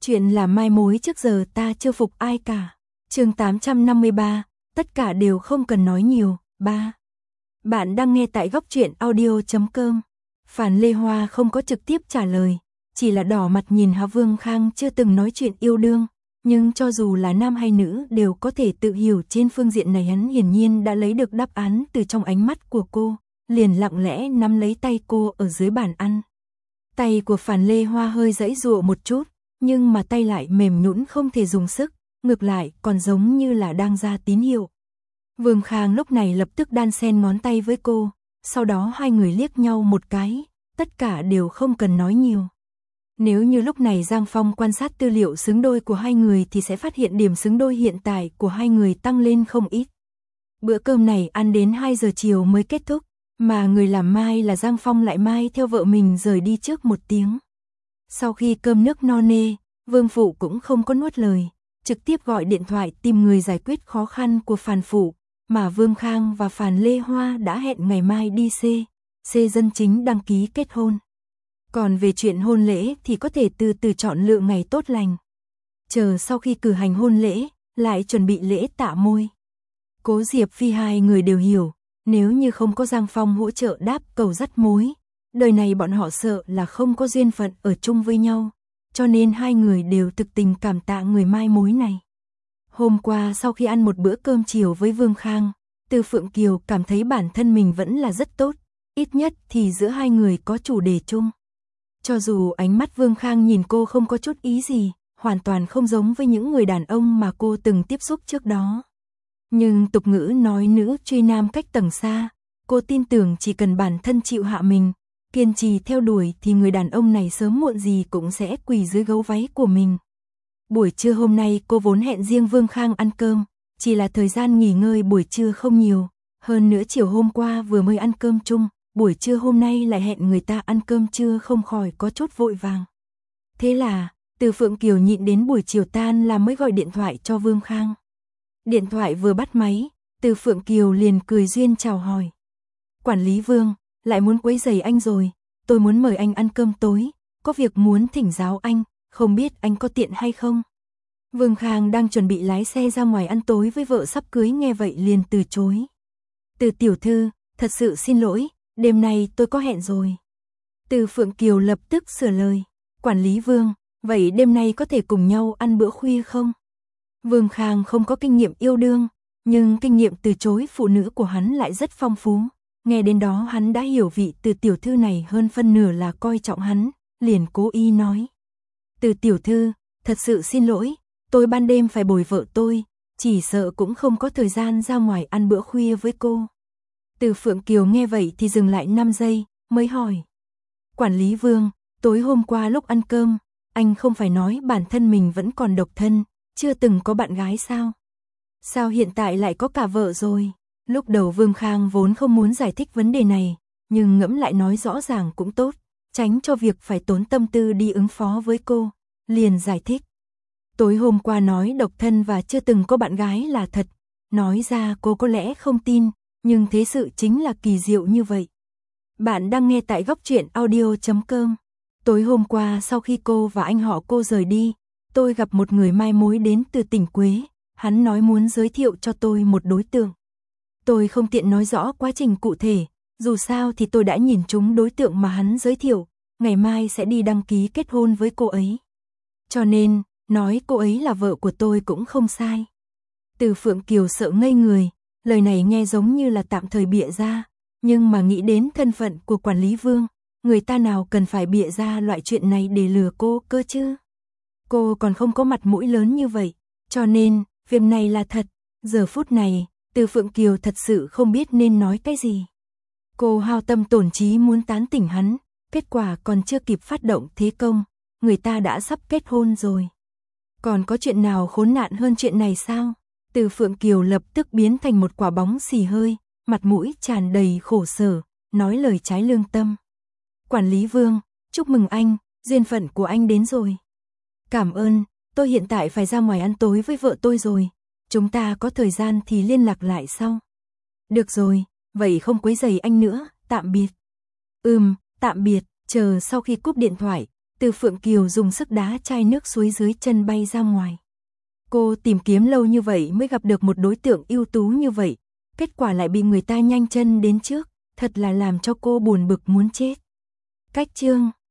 Chuyện là mai mối trước giờ ta chưa phục ai cả. Chương 853, tất cả đều không cần nói nhiều. 3. Bạn đang nghe tại góc truyện audio.com. Phàn Lê Hoa không có trực tiếp trả lời, chỉ là đỏ mặt nhìn Hạ Vương Khang chưa từng nói chuyện yêu đương, nhưng cho dù là nam hay nữ đều có thể tự hiểu trên phương diện này, hắn hiển nhiên đã lấy được đáp án từ trong ánh mắt của cô, liền lặng lẽ nắm lấy tay cô ở dưới bàn ăn. Tay của Phàn Lê Hoa hơi giãy giụa một chút, nhưng mà tay lại mềm nhũn không thể dùng sức, ngược lại còn giống như là đang ra tín hiệu. Vương Khang lúc này lập tức đan xen ngón tay với cô, sau đó hai người liếc nhau một cái, tất cả đều không cần nói nhiều. Nếu như lúc này Giang Phong quan sát tư liệu xứng đôi của hai người thì sẽ phát hiện điểm xứng đôi hiện tại của hai người tăng lên không ít. Bữa cơm này ăn đến 2 giờ chiều mới kết thúc, mà người làm mai là Giang Phong lại mai theo vợ mình rời đi trước 1 tiếng. Sau khi cơm nước no nê, Vương Phụ cũng không có nuốt lời, trực tiếp gọi điện thoại tìm người giải quyết khó khăn của Phàn Phụ, mà Vương Khang và Phàn Lê Hoa đã hẹn ngày mai đi C dân chính đăng ký kết hôn. Còn về chuyện hôn lễ thì có thể từ từ chọn lựa ngày tốt lành. Chờ sau khi cử hành hôn lễ, lại chuẩn bị lễ tạ môi. Cố Diệp Phi hai người đều hiểu, nếu như không có Giang Phong hỗ trợ đáp cầu dắt mối, đời này bọn họ sợ là không có duyên phận ở chung với nhau, cho nên hai người đều thực tình cảm tạ người mai mối này. Hôm qua sau khi ăn một bữa cơm chiều với Vương Khang, Từ Phượng Kiều cảm thấy bản thân mình vẫn là rất tốt, ít nhất thì giữa hai người có chủ đề chung. Cho dù ánh mắt Vương Khang nhìn cô không có chút ý gì, hoàn toàn không giống với những người đàn ông mà cô từng tiếp xúc trước đó. Nhưng tục ngữ nói nữ truy nam cách tầng xa, cô tin tưởng chỉ cần bản thân chịu hạ mình, kiên trì theo đuổi thì người đàn ông này sớm muộn gì cũng sẽ quỳ dưới gấu váy của mình. Buổi trưa hôm nay cô vốn hẹn riêng Vương Khang ăn cơm, chỉ là thời gian nghỉ ngơi buổi trưa không nhiều, hơn nữa chiều hôm qua vừa mới ăn cơm chung, buổi trưa hôm nay lại hẹn người ta ăn cơm trưa không khỏi có chút vội vàng. Thế là, Từ Phượng Kiều nhịn đến buổi chiều tan là mới gọi điện thoại cho Vương Khang. Điện thoại vừa bắt máy, Từ Phượng Kiều liền cười duyên chào hỏi. Quản lý Vương, lại muốn quấy rầy anh rồi, tôi muốn mời anh ăn cơm tối, có việc muốn thỉnh giáo anh, không biết anh có tiện hay không? Vương Khang đang chuẩn bị lái xe ra ngoài ăn tối với vợ sắp cưới nghe vậy liền từ chối. Từ tiểu thư, thật sự xin lỗi, đêm nay tôi có hẹn rồi. Từ Phượng Kiều lập tức sửa lời. Quản lý Vương, vậy đêm nay có thể cùng nhau ăn bữa khuya không? Vương Khang không có kinh nghiệm yêu đương, nhưng kinh nghiệm từ chối phụ nữ của hắn lại rất phong phú. Nghe đến đó hắn đã hiểu vị Từ tiểu thư này hơn phân nửa là coi trọng hắn, liền cố ý nói. Từ tiểu thư, thật sự xin lỗi, tôi ban đêm phải bồi vợ tôi, chỉ sợ cũng không có thời gian ra ngoài ăn bữa khuya với cô. Từ Phượng Kiều nghe vậy thì dừng lại 5 giây, mới hỏi. Quản lý Vương, tối hôm qua lúc ăn cơm, anh không phải nói bản thân mình vẫn còn độc thân, chưa từng có bạn gái sao? Sao hiện tại lại có cả vợ rồi? Lúc đầu Vương Khang vốn không muốn giải thích vấn đề này, nhưng ngẫm lại nói rõ ràng cũng tốt, tránh cho việc phải tốn tâm tư đi ứng phó với cô, liền giải thích. Tối hôm qua nói độc thân và chưa từng có bạn gái là thật, nói ra cô có lẽ không tin, nhưng thế sự chính là kỳ diệu như vậy. Bạn đang nghe tại góc truyện audio.com. Tối hôm qua sau khi cô và anh họ cô rời đi, tôi gặp một người mai mối đến từ tỉnh Quế, hắn nói muốn giới thiệu cho tôi một đối tượng. Tôi không tiện nói rõ quá trình cụ thể, dù sao thì tôi đã nhìn trúng đối tượng mà hắn giới thiệu, ngày mai sẽ đi đăng ký kết hôn với cô ấy. Cho nên, nói cô ấy là vợ của tôi cũng không sai. Từ Phượng Kiều sợ ngây người, lời này nghe giống như là tạm thời bịa ra, nhưng mà nghĩ đến thân phận của quản lý Vương, người ta nào cần phải bịa ra loại chuyện này để lừa cô cơ chứ. Cô còn không có mặt mũi lớn như vậy, cho nên, việc này là thật. Giờ phút này, Từ Phượng Kiều thật sự không biết nên nói cái gì. Cô hao tâm tổn trí muốn tán tỉnh hắn, kết quả còn chưa kịp phát động thế công, người ta đã sắp kết hôn rồi. Còn có chuyện nào khốn nạn hơn chuyện này sao? Từ Phượng Kiều lập tức biến thành một quả bóng xì hơi, mặt mũi tràn đầy khổ sở, nói lời trái lương tâm. Quản lý Vương, chúc mừng anh, duyên phận của anh đến rồi. Cảm ơn, tôi hiện tại phải ra ngoài ăn tối với vợ tôi rồi, chúng ta có thời gian thì liên lạc lại sau. Được rồi, vậy không quấy rầy anh nữa, tạm biệt. Tạm biệt, chờ sau khi cúp điện thoại, Từ Phượng Kiều dùng sức đá chai nước suối dưới chân bay ra ngoài. Cô tìm kiếm lâu như vậy mới gặp được một đối tượng ưu tú như vậy, kết quả lại bị người ta nhanh chân đến trước, thật là làm cho cô buồn bực muốn chết. Cách chương